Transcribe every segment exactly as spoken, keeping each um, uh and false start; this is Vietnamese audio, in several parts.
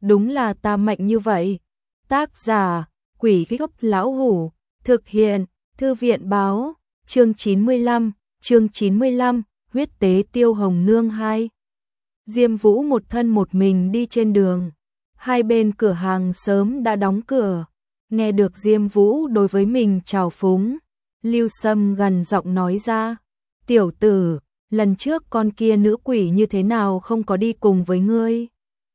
đúng là ta mạnh như vậy. Tác giả, Quỷ Gốc Lão Hủ, thực hiện, Thư viện báo, chương chín mươi lăm, chương chín mươi lăm, huyết tế Tiêu Hồng Nương hai. Diêm Vũ một thân một mình đi trên đường, hai bên cửa hàng sớm đã đóng cửa, nghe được Diêm Vũ đối với mình trào phúng, Lưu Sâm gần giọng nói ra, tiểu tử, lần trước con kia nữ quỷ như thế nào không có đi cùng với ngươi?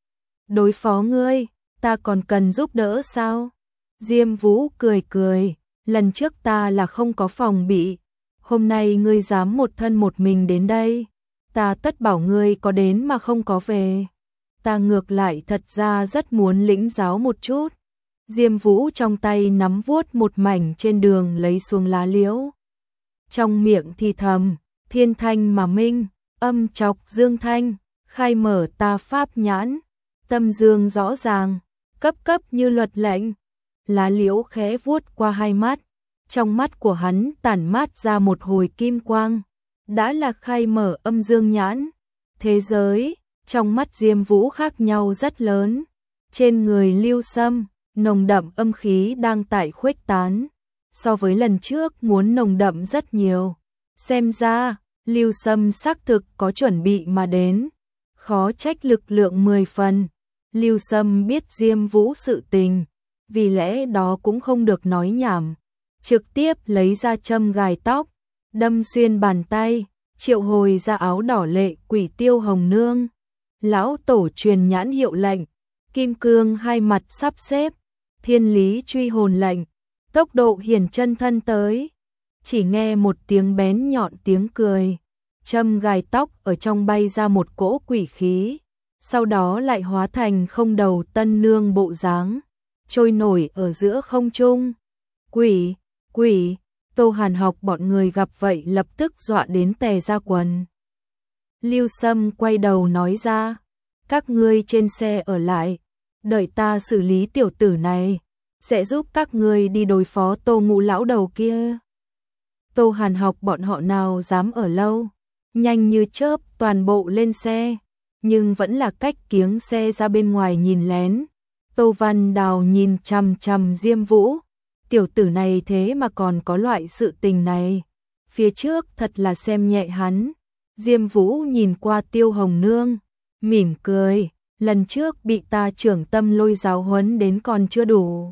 Đối phó ngươi, ta còn cần giúp đỡ sao? Diêm Vũ cười cười, lần trước ta là không có phòng bị, hôm nay ngươi dám một thân một mình đến đây, ta tất bảo ngươi có đến mà không có về. Ta ngược lại thật ra rất muốn lĩnh giáo một chút. Diêm Vũ trong tay nắm vuốt một mảnh trên đường lấy xuống lá liễu. Trong miệng thì thầm, thiên thanh mà minh, âm chọc dương thanh, khai mở ta pháp nhãn, tâm dương rõ ràng, cấp cấp như luật lệnh. Lá liễu khẽ vuốt qua hai mắt, trong mắt của hắn tản mát ra một hồi kim quang, đã là khai mở âm dương nhãn. Thế giới, trong mắt Diêm Vũ khác nhau rất lớn, trên người Lưu Sâm, nồng đậm âm khí đang tại khuếch tán, so với lần trước muốn nồng đậm rất nhiều. Xem ra, Lưu Sâm xác thực có chuẩn bị mà đến, khó trách lực lượng mười phần. Lưu Sâm biết Diêm Vũ sự tình, vì lẽ đó cũng không được nói nhảm, trực tiếp lấy ra châm gài tóc, đâm xuyên bàn tay, triệu hồi ra áo đỏ lệ quỷ Tiêu Hồng Nương. Lão tổ truyền nhãn hiệu lệnh, kim cương hai mặt sắp xếp, thiên lý truy hồn lệnh, tốc độ hiển chân thân tới. Chỉ nghe một tiếng bén nhọn tiếng cười, châm gài tóc ở trong bay ra một cỗ quỷ khí, sau đó lại hóa thành không đầu tân nương bộ dáng, trôi nổi ở giữa không trung. Quỷ, quỷ, Tô Hàn Học bọn người gặp vậy lập tức dọa đến tè ra quần. Lưu Sâm quay đầu nói ra, các ngươi trên xe ở lại, đợi ta xử lý tiểu tử này, sẽ giúp các ngươi đi đối phó Tô Ngũ lão đầu kia. Tô Hàn Học bọn họ nào dám ở lâu, nhanh như chớp toàn bộ lên xe, nhưng vẫn là cách kiếng xe ra bên ngoài nhìn lén. Tô Văn Đào nhìn chằm chằm Diêm Vũ, tiểu tử này thế mà còn có loại sự tình này, phía trước thật là xem nhẹ hắn. Diêm Vũ nhìn qua Tiêu Hồng Nương, mỉm cười, lần trước bị ta trưởng tâm lôi giáo huấn đến còn chưa đủ.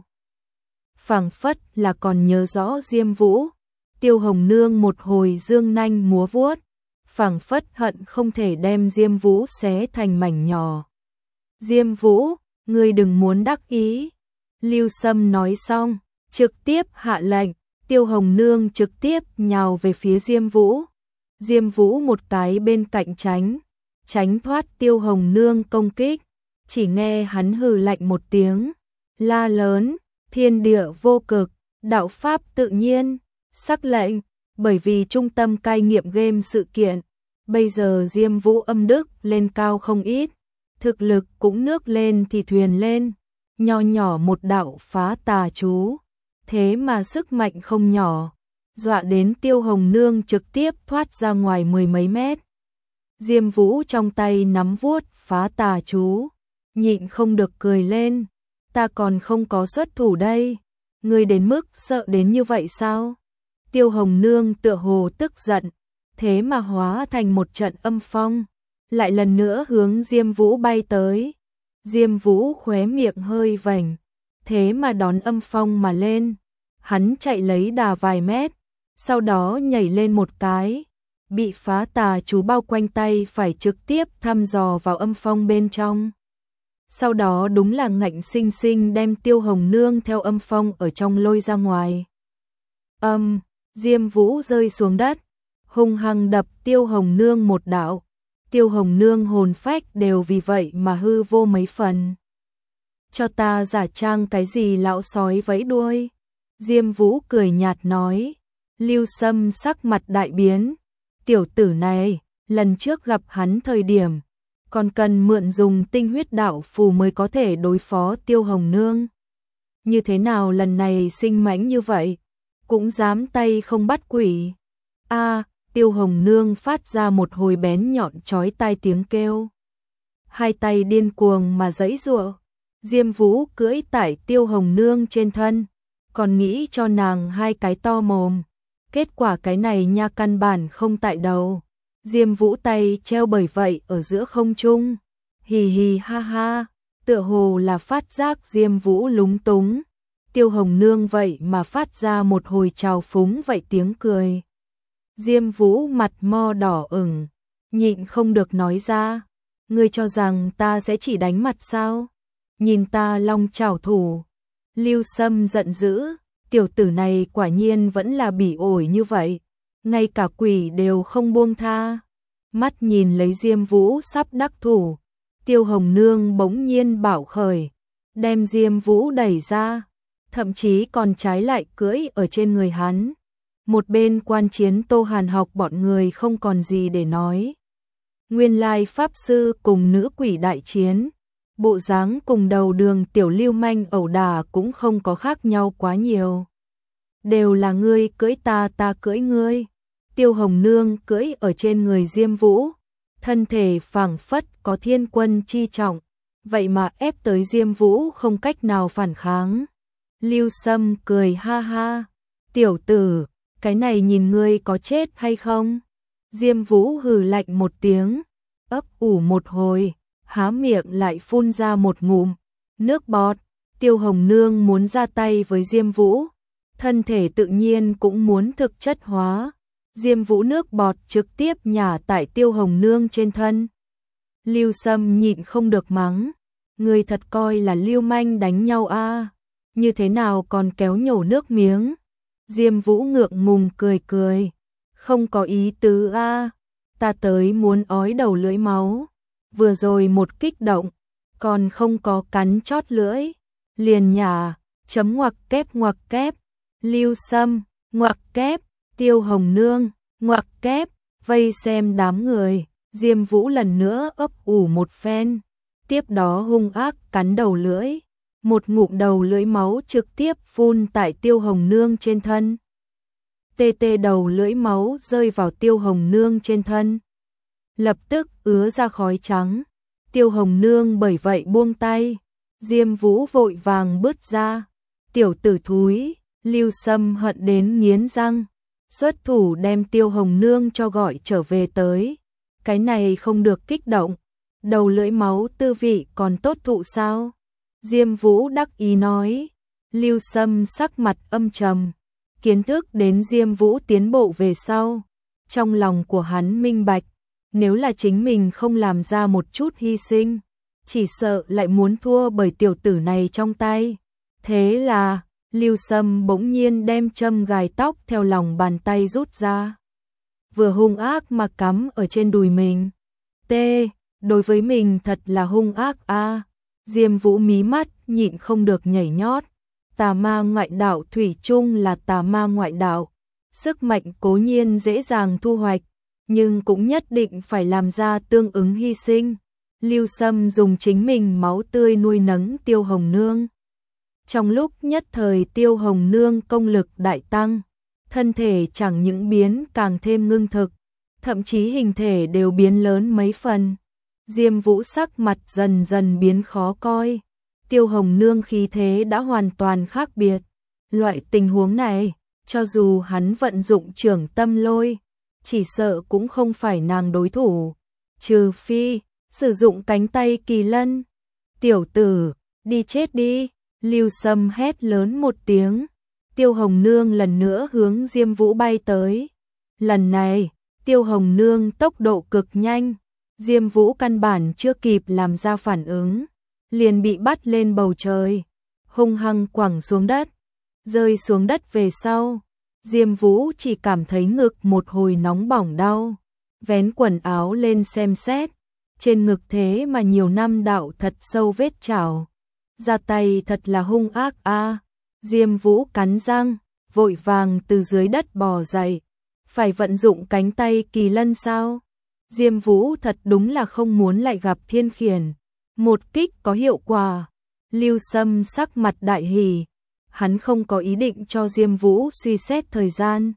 Phảng phất là còn nhớ rõ Diêm Vũ. Tiêu Hồng Nương một hồi dương nanh múa vuốt, phảng phất hận không thể đem Diêm Vũ xé thành mảnh nhỏ. Diêm Vũ, ngươi đừng muốn đắc ý. Lưu Sâm nói xong, trực tiếp hạ lệnh, Tiêu Hồng Nương trực tiếp nhào về phía Diêm Vũ. Diêm Vũ một cái bên cạnh tránh, tránh thoát Tiêu Hồng Nương công kích, chỉ nghe hắn hừ lạnh một tiếng, la lớn, thiên địa vô cực, đạo pháp tự nhiên, sắc lệnh, bởi vì trung tâm cai nghiệm game sự kiện, bây giờ Diêm Vũ âm đức lên cao không ít, thực lực cũng nước lên thì thuyền lên, nho nhỏ một đạo phá tà chú, thế mà sức mạnh không nhỏ, dọa đến Tiêu Hồng Nương trực tiếp thoát ra ngoài mười mấy mét. Diêm Vũ trong tay nắm vuốt phá tà chú, nhịn không được cười lên, ta còn không có xuất thủ đây, ngươi đến mức sợ đến như vậy sao? Tiêu Hồng Nương tựa hồ tức giận, thế mà hóa thành một trận âm phong, lại lần nữa hướng Diêm Vũ bay tới. Diêm Vũ khóe miệng hơi vành, thế mà đón âm phong mà lên, hắn chạy lấy đà vài mét, sau đó nhảy lên một cái, bị phá tà chú bao quanh tay phải trực tiếp thăm dò vào âm phong bên trong. Sau đó đúng là ngạnh sinh sinh đem Tiêu Hồng Nương theo âm phong ở trong lôi ra ngoài. Âm, Diêm Vũ rơi xuống đất, hung hăng đập Tiêu Hồng Nương một đạo. Tiêu Hồng Nương hồn phách đều vì vậy mà hư vô mấy phần. Cho ta giả trang cái gì lão sói vẫy đuôi? Diêm Vũ cười nhạt nói. Lưu Sâm sắc mặt đại biến. Tiểu tử này, lần trước gặp hắn thời điểm, còn cần mượn dùng tinh huyết đạo phù mới có thể đối phó Tiêu Hồng Nương. Như thế nào lần này sinh mãnh như vậy, cũng dám tay không bắt quỷ. A, Tiêu Hồng Nương phát ra một hồi bén nhọn chói tai tiếng kêu. Hai tay điên cuồng mà giãy giụa, Diêm Vũ cưỡi tại Tiêu Hồng Nương trên thân, còn nghĩ cho nàng hai cái to mồm. Kết quả cái này nha căn bản không tại đầu. Diêm Vũ tay treo bởi vậy ở giữa không trung. Hì hì ha ha, tựa hồ là phát giác Diêm Vũ lúng túng. Tiêu Hồng Nương vậy mà phát ra một hồi trào phúng vậy tiếng cười. Diêm Vũ mặt mo đỏ ửng, nhịn không được nói ra, ngươi cho rằng ta sẽ chỉ đánh mặt sao? Nhìn ta long trảo thủ. Lưu Sâm giận dữ, tiểu tử này quả nhiên vẫn là bỉ ổi như vậy, ngay cả quỷ đều không buông tha. Mắt nhìn lấy Diêm Vũ sắp đắc thủ, Tiêu Hồng Nương bỗng nhiên bảo khởi, đem Diêm Vũ đẩy ra, thậm chí còn trái lại cưỡi ở trên người hắn. Một bên quan chiến Tô Hàn Học bọn người không còn gì để nói. Nguyên lai pháp sư cùng nữ quỷ đại chiến, bộ dáng cùng đầu đường tiểu lưu manh ẩu đả cũng không có khác nhau quá nhiều. Đều là ngươi cưỡi ta, ta cưỡi ngươi. Tiêu Hồng Nương cưỡi ở trên người Diêm Vũ, thân thể phảng phất có thiên quân chi trọng, vậy mà ép tới Diêm Vũ không cách nào phản kháng. Lưu Sâm cười ha ha, tiểu tử, cái này nhìn ngươi có chết hay không? Diêm Vũ hừ lạnh một tiếng, ấp ủ một hồi, há miệng lại phun ra một ngụm nước bọt. Tiêu Hồng Nương muốn ra tay với Diêm Vũ, thân thể tự nhiên cũng muốn thực chất hóa. Diêm Vũ nước bọt trực tiếp nhả tại Tiêu Hồng Nương trên thân. Lưu Sâm nhịn không được mắng, người thật coi là lưu manh đánh nhau a, à? Như thế nào còn kéo nhổ nước miếng? Diêm Vũ ngượng ngùng cười cười, không có ý tứ a, à? Ta tới muốn ói đầu lưỡi máu. Vừa rồi một kích động, còn không có cắn chót lưỡi, liền nhả, chấm ngoặc kép ngoặc kép. Lưu Sâm, ngoặc kép. Tiêu Hồng Nương, ngoặc kép. Vây xem đám người, Diêm Vũ lần nữa ấp ủ một phen, tiếp đó hung ác cắn đầu lưỡi, một ngụm đầu lưỡi máu trực tiếp phun tại Tiêu Hồng Nương trên thân. Tê tê đầu lưỡi máu rơi vào Tiêu Hồng Nương trên thân, lập tức ứa ra khói trắng. Tiêu Hồng Nương bởi vậy buông tay, Diêm Vũ vội vàng bứt ra. Tiểu tử thúi, Lưu Sâm hận đến nghiến răng, xuất thủ đem Tiêu Hồng Nương cho gọi trở về tới. Cái này không được kích động, đầu lưỡi máu tư vị còn tốt thụ sao? Diêm Vũ đắc ý nói. Lưu Sâm sắc mặt âm trầm, kiến thức đến Diêm Vũ tiến bộ về sau, trong lòng của hắn minh bạch, nếu là chính mình không làm ra một chút hy sinh, chỉ sợ lại muốn thua bởi tiểu tử này trong tay. Thế là, Lưu Sâm bỗng nhiên đem châm gài tóc theo lòng bàn tay rút ra, vừa hung ác mà cắm ở trên đùi mình. T, đối với mình thật là hung ác a. À. Diêm Vũ mí mắt nhịn không được nhảy nhót. Tà ma ngoại đạo thủy chung là tà ma ngoại đạo, sức mạnh cố nhiên dễ dàng thu hoạch, nhưng cũng nhất định phải làm ra tương ứng hy sinh. Lưu Sâm dùng chính mình máu tươi nuôi nấng Tiêu Hồng Nương. Trong lúc nhất thời Tiêu Hồng Nương công lực đại tăng, thân thể chẳng những biến càng thêm ngưng thực, thậm chí hình thể đều biến lớn mấy phần. Diêm Vũ sắc mặt dần dần biến khó coi. Tiêu Hồng Nương khí thế đã hoàn toàn khác biệt. Loại tình huống này, cho dù hắn vận dụng trưởng tâm lôi, chỉ sợ cũng không phải nàng đối thủ. Trừ phi, sử dụng cánh tay kỳ lân. Tiểu tử, đi chết đi. Lưu Sâm hét lớn một tiếng. Tiêu Hồng Nương lần nữa hướng Diêm Vũ bay tới. Lần này, Tiêu Hồng Nương tốc độ cực nhanh. Diêm Vũ căn bản chưa kịp làm ra phản ứng, liền bị bắt lên bầu trời, hung hăng quẳng xuống đất. Rơi xuống đất về sau, Diêm Vũ chỉ cảm thấy ngực một hồi nóng bỏng đau, vén quần áo lên xem xét, trên ngực thế mà nhiều năm đạo thật sâu vết chảo, ra tay thật là hung ác a. À. Diêm Vũ cắn răng, vội vàng từ dưới đất bò dậy, phải vận dụng cánh tay kỳ lân sao? Diêm Vũ thật đúng là không muốn lại gặp Thiên Khiển. Một kích có hiệu quả. Lưu Sâm sắc mặt đại hỉ, hắn không có ý định cho Diêm Vũ suy xét thời gian.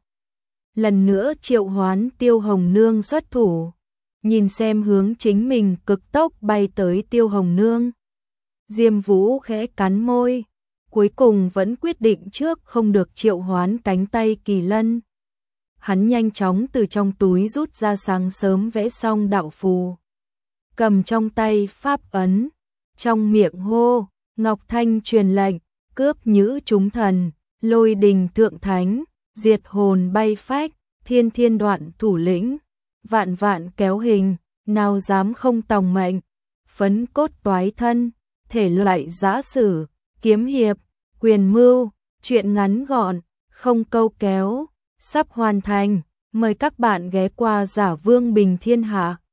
Lần nữa triệu hoán Tiêu Hồng Nương xuất thủ, nhìn xem hướng chính mình cực tốc bay tới Tiêu Hồng Nương. Diêm Vũ khẽ cắn môi, cuối cùng vẫn quyết định trước không được triệu hoán cánh tay kỳ lân. Hắn nhanh chóng từ trong túi rút ra sáng sớm vẽ xong đạo phù. Cầm trong tay pháp ấn, trong miệng hô, Ngọc Thanh truyền lệnh, cướp nhữ chúng thần, lôi đình thượng thánh, diệt hồn bay phách, thiên thiên đoạn thủ lĩnh, vạn vạn kéo hình, nào dám không tòng mệnh, phấn cốt toái thân, thể loại giã sử, kiếm hiệp, quyền mưu, truyện ngắn gọn, không câu kéo, sắp hoàn thành, mời các bạn ghé qua Giả Vương Bình Thiên Hạ.